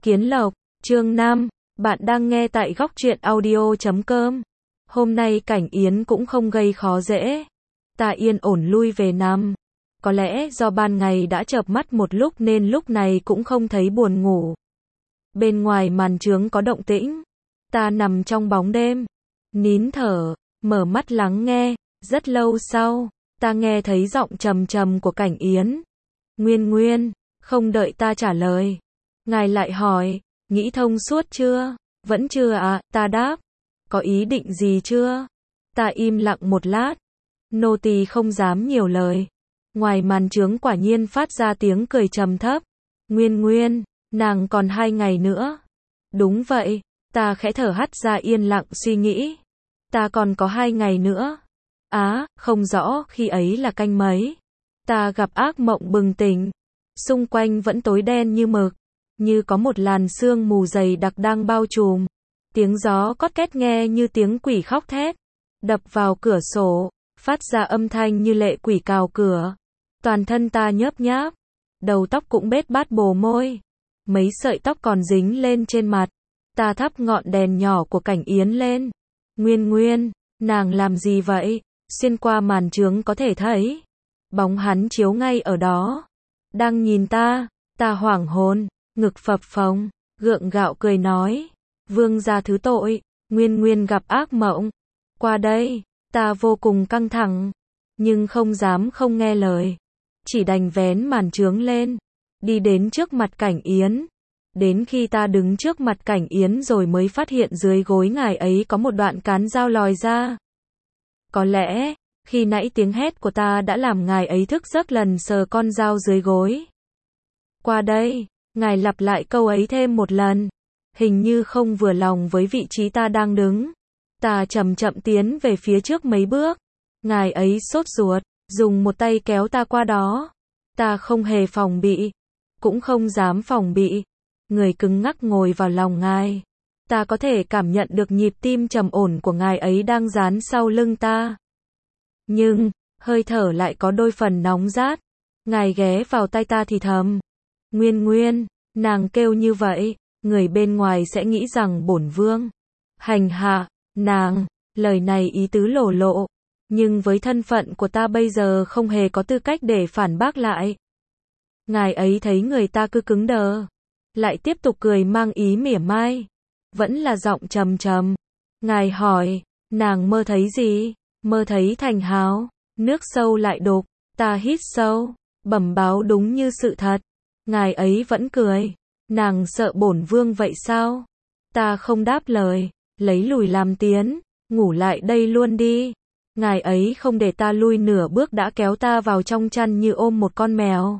Kiến Lộc, chương 5, bạn đang nghe tại góc truyện audio.com. Hôm nay Cảnh Yến cũng không gây khó dễ. Ta yên ổn lui về nằm. Có lẽ do ban ngày đã chợp mắt một lúc nên lúc này cũng không thấy buồn ngủ. Bên ngoài màn trướng có động tĩnh. Ta nằm trong bóng đêm, nín thở, mở mắt lắng nghe. Rất lâu sau, ta nghe thấy giọng trầm trầm của Cảnh Yến. Nguyên Nguyên, không đợi ta trả lời. Ngài lại hỏi, nghĩ thông suốt chưa? Vẫn chưa à, ta đáp. Có ý định gì chưa? Ta im lặng một lát. Nô tỳ không dám nhiều lời. Ngoài màn trướng quả nhiên phát ra tiếng cười trầm thấp. Nguyên Nguyên, nàng còn 2 ngày nữa. Đúng vậy, ta khẽ thở hắt ra yên lặng suy nghĩ. Ta còn có 2 ngày nữa. Không rõ khi ấy là canh mấy. Ta gặp ác mộng bừng tỉnh. Xung quanh vẫn tối đen như mực, như có một làn sương mù dày đặc đang bao trùm. Tiếng gió cót két nghe như tiếng quỷ khóc thét, đập vào cửa sổ, phát ra âm thanh như lệ quỷ cào cửa. Toàn thân ta nhớp nháp, đầu tóc cũng bết bát bồ môi, mấy sợi tóc còn dính lên trên mặt. Ta thắp ngọn đèn nhỏ của Cảnh Yến lên. Nguyên Nguyên, nàng làm gì vậy? Xuyên qua màn trướng có thể thấy bóng hắn chiếu ngay ở đó, đang nhìn ta. Ta hoảng hồn, ngực phập phồng, gượng gạo cười nói, vương gia thứ tội, Nguyên Nguyên gặp ác mộng. Qua đây, ta vô cùng căng thẳng, nhưng không dám không nghe lời, chỉ đành vén màn trướng lên, đi đến trước mặt Cảnh Yến. Đến khi ta đứng trước mặt Cảnh Yến rồi mới phát hiện dưới gối ngài ấy có một đoạn cán dao lòi ra. Có lẽ, khi nãy tiếng hét của ta đã làm ngài ấy thức giấc lần sờ con dao dưới gối. Qua đây, ngài lặp lại câu ấy thêm một lần, hình như không vừa lòng với vị trí ta đang đứng. Ta chậm chậm tiến về phía trước mấy bước. Ngài ấy sốt ruột, dùng một tay kéo ta qua đó. Ta không hề phòng bị, cũng không dám phòng bị. Người cứng ngắc ngồi vào lòng ngài. Ta có thể cảm nhận được nhịp tim trầm ổn của ngài ấy đang dán sau lưng ta. Nhưng, hơi thở lại có đôi phần nóng rát. Ngài ghé vào tai ta thì thầm. Nguyên Nguyên, nàng kêu như vậy, người bên ngoài sẽ nghĩ rằng bổn vương hành hạ nàng. Lời này ý tứ lổ lộ, nhưng với thân phận của ta bây giờ không hề có tư cách để phản bác lại. Ngài ấy thấy người ta cứ cứng đờ, lại tiếp tục cười mang ý mỉa mai, vẫn là giọng trầm trầm. Ngài hỏi, nàng mơ thấy gì? Mơ thấy Thành Hào, nước sâu lại đục. Ta hít sâu, bẩm báo đúng như sự thật. Ngài ấy vẫn cười. Nàng sợ bổn vương vậy sao? Ta không đáp lời, lấy lùi làm tiến. Ngủ lại đây luôn đi. Ngài ấy không để ta lui nửa bước đã kéo ta vào trong chăn như ôm một con mèo.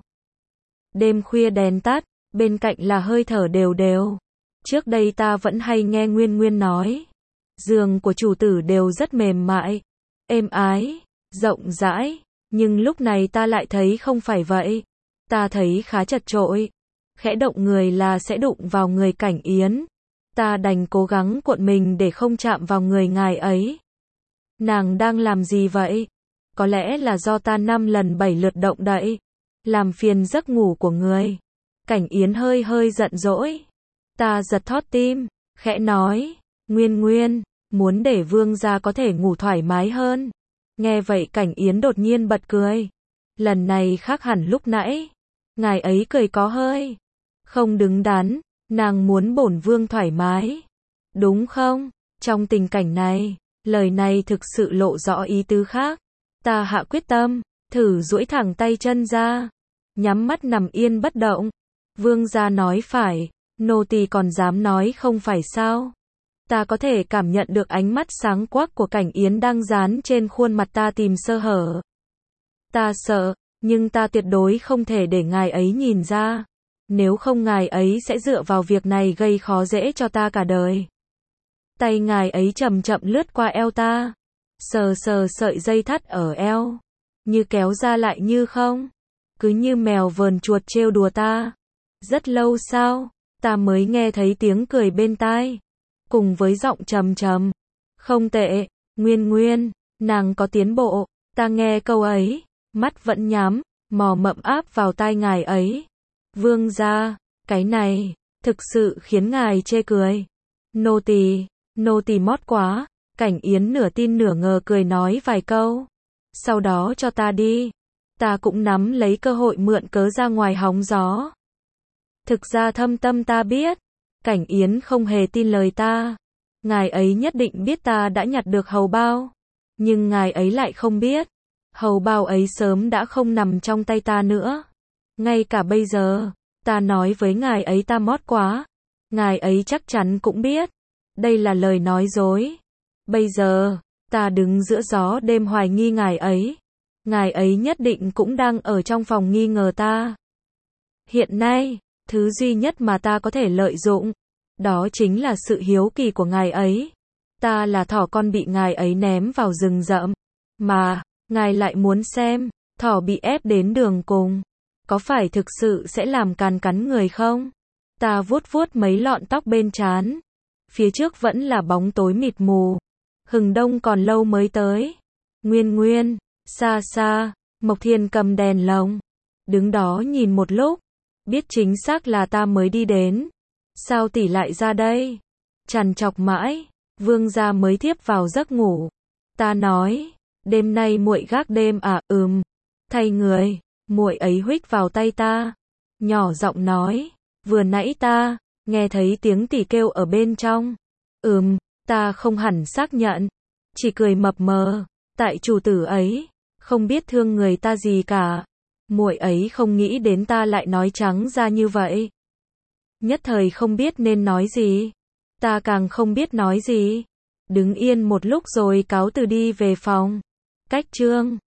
Đêm khuya đèn tắt, bên cạnh là hơi thở đều đều. Trước đây ta vẫn hay nghe Nguyên Nguyên nói, giường của chủ tử đều rất mềm mại, êm ái, rộng rãi, nhưng lúc này ta lại thấy không phải vậy. Ta thấy khá chật chội, khẽ động người là sẽ đụng vào người Cảnh Yến. Ta đành cố gắng cuộn mình để không chạm vào người ngài ấy. Nàng đang làm gì vậy? Có lẽ là do ta 5 lần 7 lượt động đậy, làm phiền giấc ngủ của người. Cảnh Yến hơi hơi giận dỗi. Ta giật thót tim, khẽ nói, Nguyên Nguyên, muốn để vương gia có thể ngủ thoải mái hơn. Nghe vậy Cảnh Yến đột nhiên bật cười. Lần này khác hẳn lúc nãy. Ngài ấy cười có hơi không đứng đắn. Nàng muốn bổn vương thoải mái, đúng không? Trong tình cảnh này, lời này thực sự lộ rõ ý tứ khác. Ta hạ quyết tâm, thử duỗi thẳng tay chân ra, nhắm mắt nằm yên bất động. Vương gia nói phải, nô tỳ còn dám nói không phải sao? Ta có thể cảm nhận được ánh mắt sáng quắc của Cảnh Yến đang dán trên khuôn mặt ta tìm sơ hở. Ta sợ, nhưng ta tuyệt đối không thể để ngài ấy nhìn ra. Nếu không ngài ấy sẽ dựa vào việc này gây khó dễ cho ta cả đời. Tay ngài ấy chậm chậm lướt qua eo ta, sờ sờ sợi dây thắt ở eo, như kéo ra lại như không, cứ như mèo vờn chuột trêu đùa ta. Rất lâu sau, ta mới nghe thấy tiếng cười bên tai, cùng với giọng trầm trầm. Không tệ, Nguyên Nguyên, nàng có tiến bộ. Ta nghe câu ấy, mắt vẫn nhắm, mò mẫm áp vào tai ngài ấy. Vương gia, cái này, thực sự khiến ngài chê cười. Nô tỳ mót quá, Cảnh Yến nửa tin nửa ngờ cười nói vài câu. Sau đó cho ta đi. Ta cũng nắm lấy cơ hội mượn cớ ra ngoài hóng gió. Thực ra thâm tâm ta biết, Cảnh Yến không hề tin lời ta. Ngài ấy nhất định biết ta đã nhặt được hầu bao. Nhưng ngài ấy lại không biết, hầu bao ấy sớm đã không nằm trong tay ta nữa. Ngay cả bây giờ, ta nói với ngài ấy ta mót quá, ngài ấy chắc chắn cũng biết. Đây là lời nói dối. Bây giờ, ta đứng giữa gió đêm hoài nghi ngài ấy. Ngài ấy nhất định cũng đang ở trong phòng nghi ngờ ta. Hiện nay, thứ duy nhất mà ta có thể lợi dụng, đó chính là sự hiếu kỳ của ngài ấy. Ta là thỏ con bị ngài ấy ném vào rừng rậm. Mà, ngài lại muốn xem, thỏ bị ép đến đường cùng. Có phải thực sự sẽ làm cắn người không? Ta vuốt vuốt mấy lọn tóc bên trán. Phía trước vẫn là bóng tối mịt mù. Hừng đông còn lâu mới tới. Nguyên, xa xa, Mộc Thiên cầm đèn lồng. Đứng đó nhìn một lúc. Biết chính xác là ta mới đi đến. Sao tỷ lại ra đây? Trằn trọc mãi, Vương gia mới thiếp vào giấc ngủ. Ta nói, đêm nay muội gác đêm à? Thay người. Muội ấy huých vào tay ta, nhỏ giọng nói, vừa nãy ta nghe thấy tiếng tỷ kêu ở bên trong. Ta không hẳn xác nhận, chỉ cười mập mờ, tại chủ tử ấy không biết thương người ta gì cả. Muội ấy không nghĩ đến ta lại nói trắng ra như vậy. Nhất thời không biết nên nói gì, ta càng không biết nói gì. Đứng yên một lúc rồi cáo từ đi về phòng. Cách chương